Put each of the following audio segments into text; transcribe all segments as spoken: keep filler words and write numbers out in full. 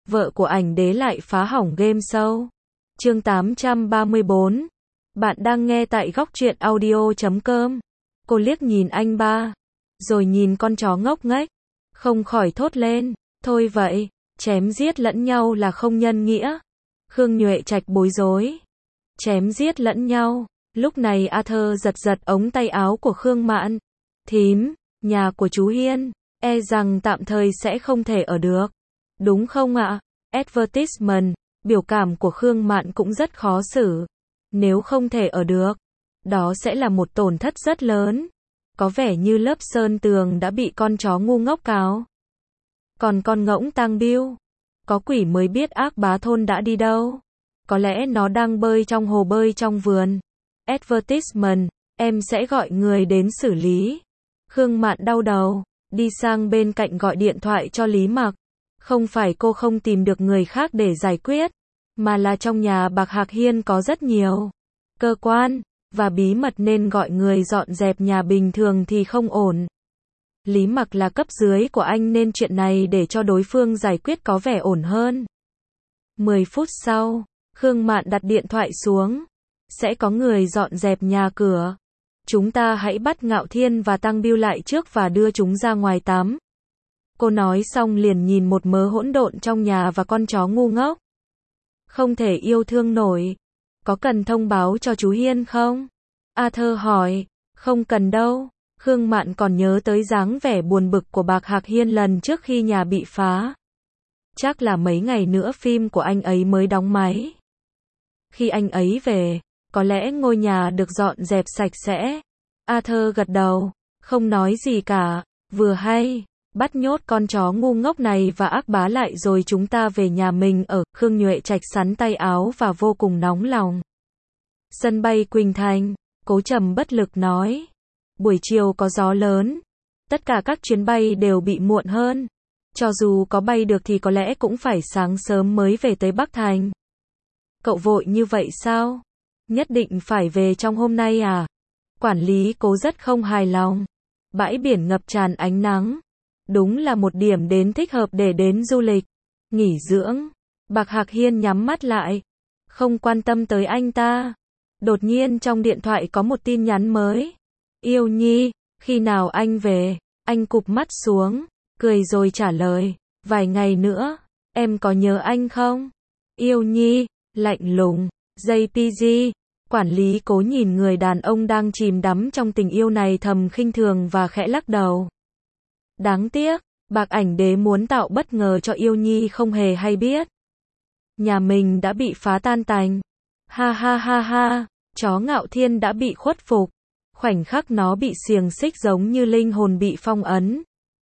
vợ của ảnh đế lại phá hỏng game show. Chương tám trăm ba mươi bốn. Bạn đang nghe tại góc truyện audio chấm com. Cô liếc nhìn anh ba, rồi nhìn con chó ngốc nghếch, không khỏi thốt lên, thôi vậy, chém giết lẫn nhau là không nhân nghĩa. Khương Nhuệ Trạch bối rối. Chém giết lẫn nhau. Lúc này Arthur giật giật ống tay áo của Khương Mạn. Thím, nhà của chú Hiên, e rằng tạm thời sẽ không thể ở được. Đúng không ạ? Advertisement, biểu cảm của Khương Mạn cũng rất khó xử. Nếu không thể ở được, đó sẽ là một tổn thất rất lớn. Có vẻ như lớp sơn tường đã bị con chó ngu ngốc cáo. Còn con ngỗng Tang Biêu, có quỷ mới biết ác bá thôn đã đi đâu. Có lẽ nó đang bơi trong hồ bơi trong vườn. Advertisement, em sẽ gọi người đến xử lý. Khương Mạn đau đầu, đi sang bên cạnh gọi điện thoại cho Lý Mặc. Không phải cô không tìm được người khác để giải quyết, mà là trong nhà Bạc Hạc Hiên có rất nhiều cơ quan và bí mật nên gọi người dọn dẹp nhà bình thường thì không ổn. Lý Mặc là cấp dưới của anh nên chuyện này để cho đối phương giải quyết có vẻ ổn hơn. mười phút sau, Khương Mạn đặt điện thoại xuống. Sẽ có người dọn dẹp nhà cửa. Chúng ta hãy bắt Ngạo Thiên và Tăng Biêu lại trước và đưa chúng ra ngoài tắm. Cô nói xong liền nhìn một mớ hỗn độn trong nhà và con chó ngu ngốc. Không thể yêu thương nổi. Có cần thông báo cho chú Hiên không? Arthur hỏi. Không cần đâu. Khương Mạn còn nhớ tới dáng vẻ buồn bực của Bạc Hạc Hiên lần trước khi nhà bị phá. Chắc là mấy ngày nữa phim của anh ấy mới đóng máy. Khi anh ấy về, có lẽ ngôi nhà được dọn dẹp sạch sẽ. Arthur gật đầu, không nói gì cả. Vừa hay, bắt nhốt con chó ngu ngốc này và ác bá lại rồi chúng ta về nhà mình ở. Khương Nhuệ Trạch sắn tay áo và vô cùng nóng lòng. Sân bay Quỳnh Thành, Cố Trầm bất lực nói. Buổi chiều có gió lớn. Tất cả các chuyến bay đều bị muộn hơn. Cho dù có bay được thì có lẽ cũng phải sáng sớm mới về tới Bắc Thành. Cậu vội như vậy sao? Nhất định phải về trong hôm nay à? Quản lý Cố rất không hài lòng. Bãi biển ngập tràn ánh nắng. Đúng là một điểm đến thích hợp để đến du lịch, nghỉ dưỡng. Bạc Hạc Hiên nhắm mắt lại, không quan tâm tới anh ta. Đột nhiên trong điện thoại có một tin nhắn mới. Yêu Nhi, khi nào anh về? Anh cụp mắt xuống, cười rồi trả lời. Vài ngày nữa, em có nhớ anh không? Yêu Nhi, lạnh lùng. gi pê giê, quản lý Cố nhìn người đàn ông đang chìm đắm trong tình yêu này thầm khinh thường và khẽ lắc đầu. Đáng tiếc, Bạc Ảnh Đế muốn tạo bất ngờ cho Yêu Nhi không hề hay biết. Nhà mình đã bị phá tan tành. Ha ha ha ha, chó Ngạo Thiên đã bị khuất phục. Khoảnh khắc nó bị xiềng xích giống như linh hồn bị phong ấn.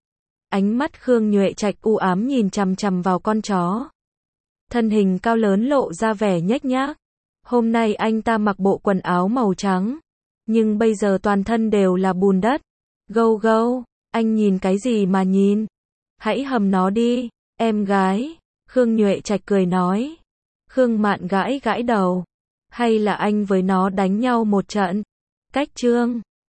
Ánh mắt Khương Nhuệ Trạch u ám nhìn chằm chằm vào con chó. Thân hình cao lớn lộ ra vẻ nhếch nhác. Hôm nay anh ta mặc bộ quần áo màu trắng, nhưng bây giờ toàn thân đều là bùn đất. Gâu gâu, anh nhìn cái gì mà nhìn? Hãy hầm nó đi, em gái. Khương Nhuệ Trạch cười nói. Khương Mạn gãi gãi đầu. Hay là anh với nó đánh nhau một trận? Cách chương